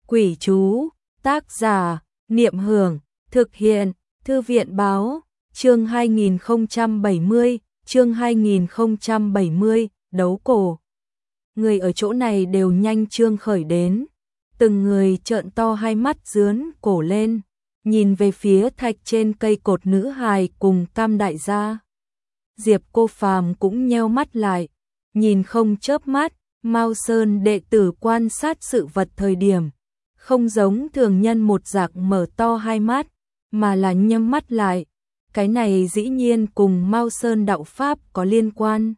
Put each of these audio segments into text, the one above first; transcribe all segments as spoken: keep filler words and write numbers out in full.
Quỷ chú, tác giả, Niệm Hưởng, thực hiện, Thư viện báo, chương hai nghìn không trăm bảy mươi, chương hai nghìn không trăm bảy mươi, đấu cổ. Người ở chỗ này đều nhanh trương khởi đến, từng người trợn to hai mắt dướn cổ lên, nhìn về phía thạch trên cây cột nữ hài cùng Cam đại gia. Diệp Cô Phàm cũng nheo mắt lại, nhìn không chớp mắt. Mao Sơn đệ tử quan sát sự vật thời điểm, không giống thường nhân một dạng mở to hai mắt, mà là nhắm mắt lại. Cái này dĩ nhiên cùng Mao Sơn đạo pháp có liên quan.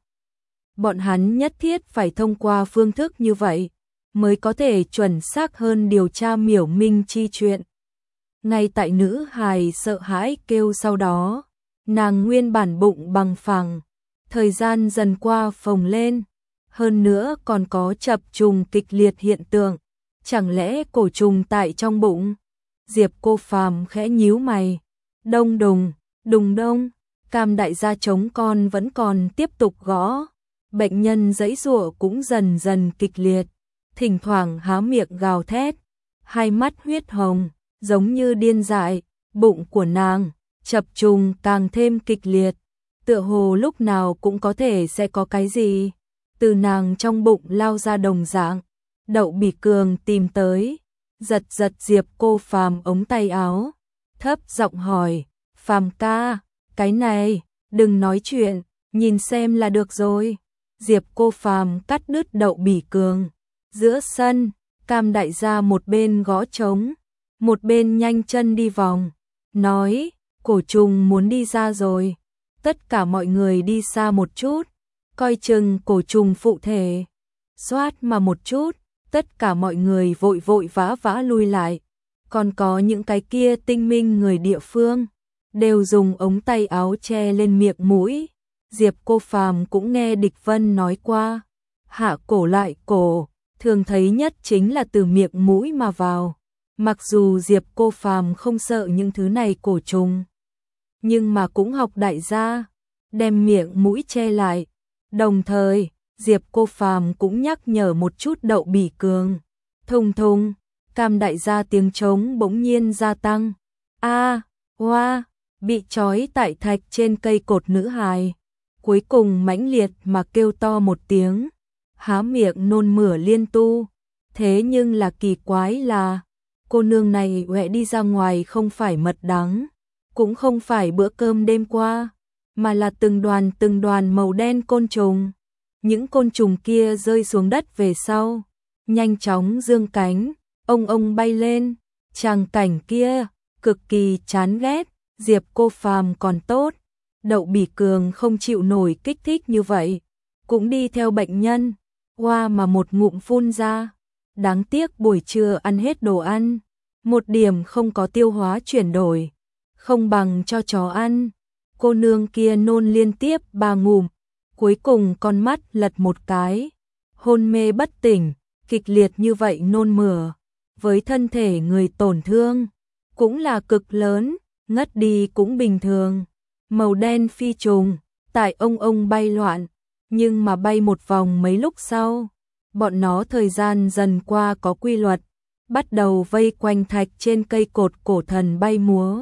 Bọn hắn nhất thiết phải thông qua phương thức như vậy, mới có thể chuẩn xác hơn điều tra Miểu Minh chi chuyện. Ngay tại nữ hài sợ hãi kêu sau đó, nàng nguyên bản bụng bằng phẳng, thời gian dần qua phồng lên. Hơn nữa còn có chập trùng kịch liệt hiện tượng, chẳng lẽ cổ trùng tại trong bụng? Diệp Cô Phàm khẽ nhíu mày. Đông đùng, đùng đông, Cam đại gia chống con vẫn còn tiếp tục gõ. Bệnh nhân giãy giụa cũng dần dần kịch liệt, thỉnh thoảng há miệng gào thét, hai mắt huyết hồng, giống như điên dại. Bụng của nàng chập trùng càng thêm kịch liệt, tựa hồ lúc nào cũng có thể sẽ có cái gì từ nàng trong bụng lao ra đồng dạng. Đậu Bỉ Cường tìm tới, giật giật Diệp Cô Phàm ống tay áo, thấp giọng hỏi, Phàm ca, cái này, đừng nói chuyện, nhìn xem là được rồi. Diệp Cô Phàm cắt đứt Đậu Bỉ Cường. Giữa sân, Cam đại gia một bên gõ trống, một bên nhanh chân đi vòng, nói, cổ trùng muốn đi ra rồi, tất cả mọi người đi xa một chút, coi chừng cổ trùng phụ thể. Xoát mà một chút, tất cả mọi người vội vội vã vã lui lại, còn có những cái kia tinh minh người địa phương, đều dùng ống tay áo che lên miệng mũi. Diệp Cô Phàm cũng nghe Địch Vân nói qua, hạ cổ lại cổ, thường thấy nhất chính là từ miệng mũi mà vào. Mặc dù Diệp Cô Phàm không sợ những thứ này cổ trùng, nhưng mà cũng học đại gia, đem miệng mũi che lại. Đồng thời, Diệp Cô Phàm cũng nhắc nhở một chút Đậu Bỉ Cường. Thùng thùng, Cam đại gia tiếng trống bỗng nhiên gia tăng. A, hoa, bị trói tại thạch trên cây cột nữ hài, cuối cùng mãnh liệt mà kêu to một tiếng, há miệng nôn mửa liên tu. Thế nhưng là kỳ quái là, cô nương này huệ đi ra ngoài không phải mật đắng, cũng không phải bữa cơm đêm qua, mà là từng đoàn từng đoàn màu đen côn trùng. Những côn trùng kia rơi xuống đất về sau, nhanh chóng dương cánh, ông ông bay lên. Tràng cảnh kia cực kỳ chán ghét. Diệp Cô Phàm còn tốt, Đậu Bỉ Cường không chịu nổi kích thích như vậy, cũng đi theo bệnh nhân, hoa mà một ngụm phun ra. Đáng tiếc buổi trưa ăn hết đồ ăn, một điểm không có tiêu hóa chuyển đổi, không bằng cho chó ăn. Cô nương kia nôn liên tiếp ba ngụm, cuối cùng con mắt lật một cái, hôn mê bất tỉnh. Kịch liệt như vậy nôn mửa, với thân thể người tổn thương, cũng là cực lớn, ngất đi cũng bình thường. Màu đen phi trùng, tại ông ông bay loạn, nhưng mà bay một vòng mấy lúc sau, bọn nó thời gian dần qua có quy luật, bắt đầu vây quanh thạch trên cây cột cổ thần bay múa.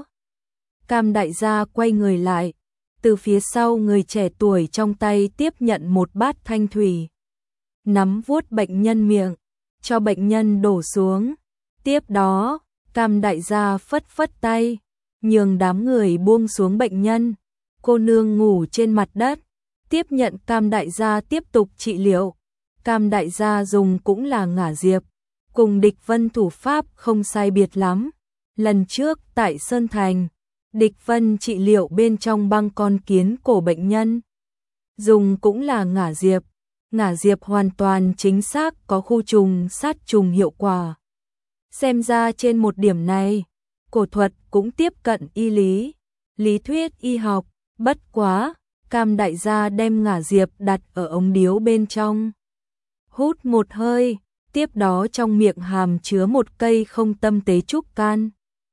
Cam đại gia quay người lại, từ phía sau người trẻ tuổi trong tay tiếp nhận một bát thanh thủy, nắm vuốt bệnh nhân miệng, cho bệnh nhân đổ xuống. Tiếp đó, Cam đại gia phất phất tay, nhường đám người buông xuống bệnh nhân. Cô nương ngủ trên mặt đất, tiếp nhận Cam đại gia tiếp tục trị liệu. Cam đại gia dùng cũng là ngả diệp, cùng Địch Vân thủ pháp không sai biệt lắm. Lần trước tại Sơn Thành, Địch Vân trị liệu bên trong băng con kiến cổ bệnh nhân, dùng cũng là ngả diệp. Ngả diệp hoàn toàn chính xác có khu trùng sát trùng hiệu quả. Xem ra trên một điểm này, cổ thuật cũng tiếp cận y lý, lý thuyết y học. Bất quá, Cam đại gia đem ngả diệp đặt ở ống điếu bên trong, hút một hơi, tiếp đó trong miệng hàm chứa một cây không tâm tế trúc can,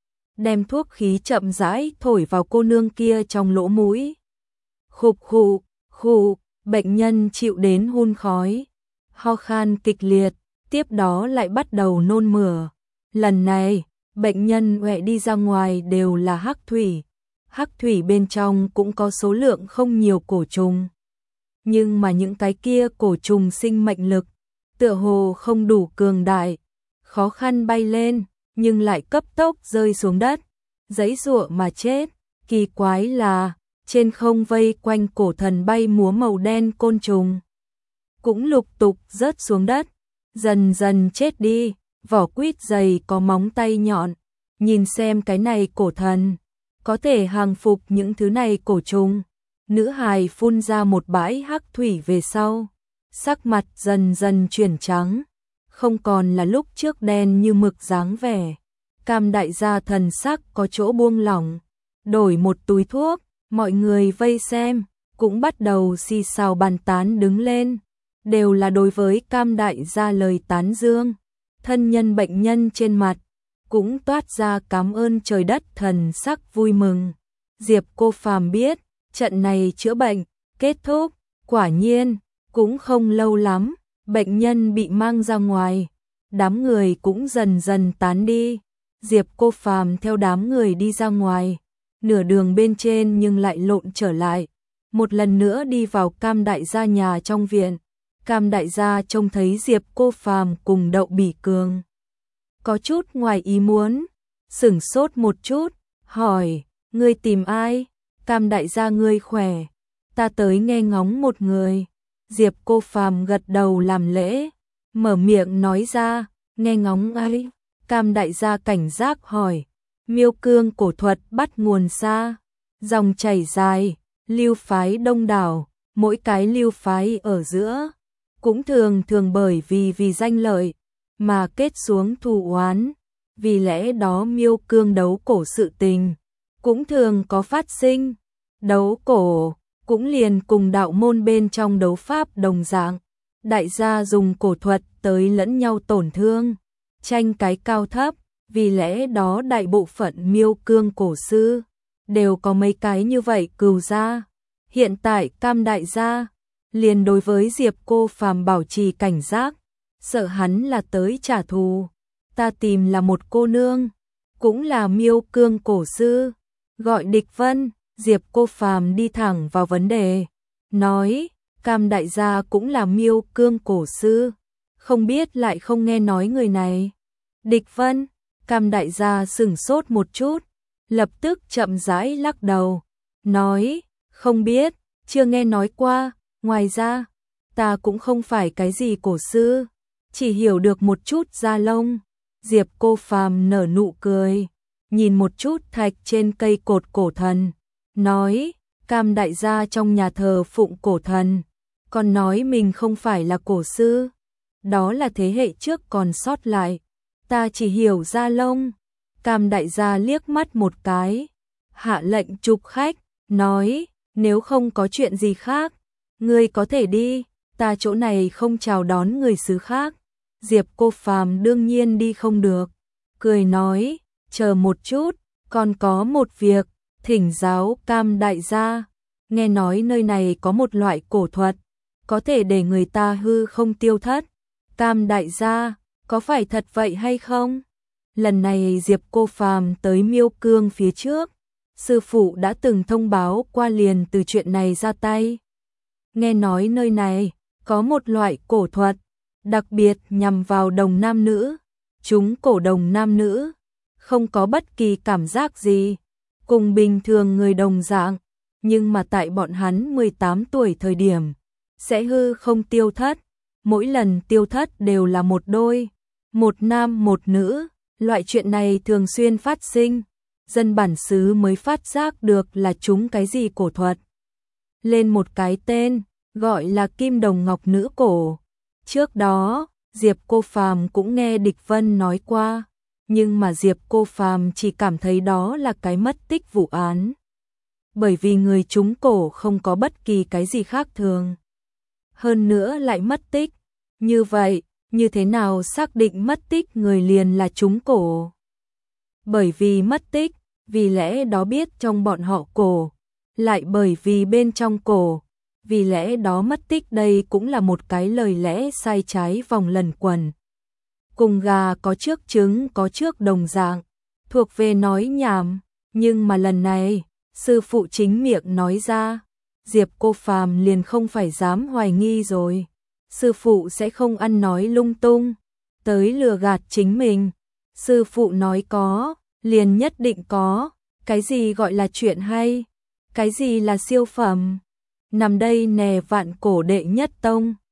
đem thuốc khí chậm rãi thổi vào cô nương kia trong lỗ mũi. Khục khụ, khụ, bệnh nhân chịu đến hun khói, ho khan kịch liệt, tiếp đó lại bắt đầu nôn mửa. Lần này, bệnh nhân huệ đi ra ngoài đều là hắc thủy. Hắc thủy bên trong cũng có số lượng không nhiều cổ trùng. Nhưng mà những cái kia cổ trùng sinh mệnh lực, tựa hồ không đủ cường đại, khó khăn bay lên, nhưng lại cấp tốc rơi xuống đất, giãy giụa mà chết. Kỳ quái là, trên không vây quanh cổ thần bay múa màu đen côn trùng, cũng lục tục rớt xuống đất, dần dần chết đi. Vỏ quýt dày có móng tay nhọn, nhìn xem cái này cổ thần, có thể hàng phục những thứ này cổ trùng. Nữ hài phun ra một bãi hắc thủy về sau, sắc mặt dần dần chuyển trắng, không còn là lúc trước đen như mực dáng vẻ. Cam đại gia thần sắc có chỗ buông lỏng, đổi một túi thuốc, mọi người vây xem, cũng bắt đầu xì xào bàn tán đứng lên, đều là đối với Cam đại gia lời tán dương. Thân nhân bệnh nhân trên mặt cũng toát ra cảm ơn trời đất thần sắc vui mừng. Diệp Cô Phàm biết, trận này chữa bệnh kết thúc, quả nhiên cũng không lâu lắm, bệnh nhân bị mang ra ngoài, đám người cũng dần dần tán đi. Diệp Cô Phàm theo đám người đi ra ngoài, nửa đường bên trên nhưng lại lộn trở lại, một lần nữa đi vào Cam đại gia nhà trong viện. Cam đại gia trông thấy Diệp Cô Phàm cùng Đậu Bỉ Cường, có chút ngoài ý muốn, sửng sốt một chút, hỏi, ngươi tìm ai? Cam đại gia ngươi khỏe, ta tới nghe ngóng một người. Diệp Cô Phàm gật đầu làm lễ, mở miệng nói ra, nghe ngóng ai? Cam đại gia cảnh giác hỏi, Miêu Cương cổ thuật bắt nguồn xa, dòng chảy dài, lưu phái đông đảo, mỗi cái lưu phái ở giữa cũng thường thường bởi vì vì danh lợi mà kết xuống thù oán, vì lẽ đó Miêu Cương đấu cổ sự tình cũng thường có phát sinh. Đấu cổ cũng liền cùng đạo môn bên trong đấu pháp đồng dạng, đại gia dùng cổ thuật tới lẫn nhau tổn thương, tranh cái cao thấp, vì lẽ đó đại bộ phận Miêu Cương cổ sư đều có mấy cái như vậy cừu gia. Hiện tại Cam đại gia liền đối với Diệp Cô Phàm bảo trì cảnh giác, sợ hắn là tới trả thù. Ta tìm là một cô nương, cũng là Miêu Cương cổ sư, gọi Địch Vân. Diệp Cô Phàm đi thẳng vào vấn đề, nói, Cam đại gia cũng là Miêu Cương cổ sư, không biết lại không nghe nói người này. Địch Vân, Cam đại gia sửng sốt một chút, lập tức chậm rãi lắc đầu, nói, không biết, chưa nghe nói qua. Ngoài ra, ta cũng không phải cái gì cổ sư, chỉ hiểu được một chút da lông. Diệp Cô Phàm nở nụ cười, nhìn một chút thạch trên cây cột cổ thần, nói, Cam đại gia trong nhà thờ phụng cổ thần, còn nói mình không phải là cổ sư, đó là thế hệ trước còn sót lại, ta chỉ hiểu da lông. Cam đại gia liếc mắt một cái, hạ lệnh chụp khách, nói, nếu không có chuyện gì khác, ngươi có thể đi, ta chỗ này không chào đón người xứ khác. Diệp Cô Phàm đương nhiên đi không được, cười nói, chờ một chút, còn có một việc, thỉnh giáo Cam đại gia, nghe nói nơi này có một loại cổ thuật, có thể để người ta hư không tiêu thất. Cam đại gia, có phải thật vậy hay không? Lần này Diệp Cô Phàm tới Miêu Cương phía trước, sư phụ đã từng thông báo qua liền từ chuyện này ra tay. Nghe nói nơi này có một loại cổ thuật, đặc biệt nhằm vào đồng nam nữ, chúng cổ đồng nam nữ, không có bất kỳ cảm giác gì, cùng bình thường người đồng dạng, nhưng mà tại bọn hắn mười tám tuổi thời điểm, sẽ hư không tiêu thất, mỗi lần tiêu thất đều là một đôi, một nam một nữ, loại chuyện này thường xuyên phát sinh, dân bản xứ mới phát giác được là chúng cái gì cổ thuật. Lên một cái tên, gọi là Kim Đồng Ngọc Nữ Cổ. Trước đó, Diệp Cô Phàm cũng nghe Địch Vân nói qua, nhưng mà Diệp Cô Phàm chỉ cảm thấy đó là cái mất tích vụ án. Bởi vì người trúng cổ không có bất kỳ cái gì khác thường. Hơn nữa lại mất tích. Như vậy, như thế nào xác định mất tích người liền là trúng cổ? Bởi vì mất tích, vì lẽ đó biết trong bọn họ cổ, lại bởi vì bên trong cổ, vì lẽ đó mất tích, đây cũng là một cái lời lẽ sai trái vòng lần quẩn. cùng gà có trước trứng có trước đồng dạng, thuộc về nói nhảm, nhưng mà lần này, sư phụ chính miệng nói ra, Diệp Cô Phàm liền không phải dám hoài nghi rồi. Sư phụ sẽ không ăn nói lung tung, tới lừa gạt chính mình. Sư phụ nói có, liền nhất định có, cái gì gọi là chuyện hay, cái gì là siêu phẩm. Nằm đây nè vạn cổ đệ nhất tông.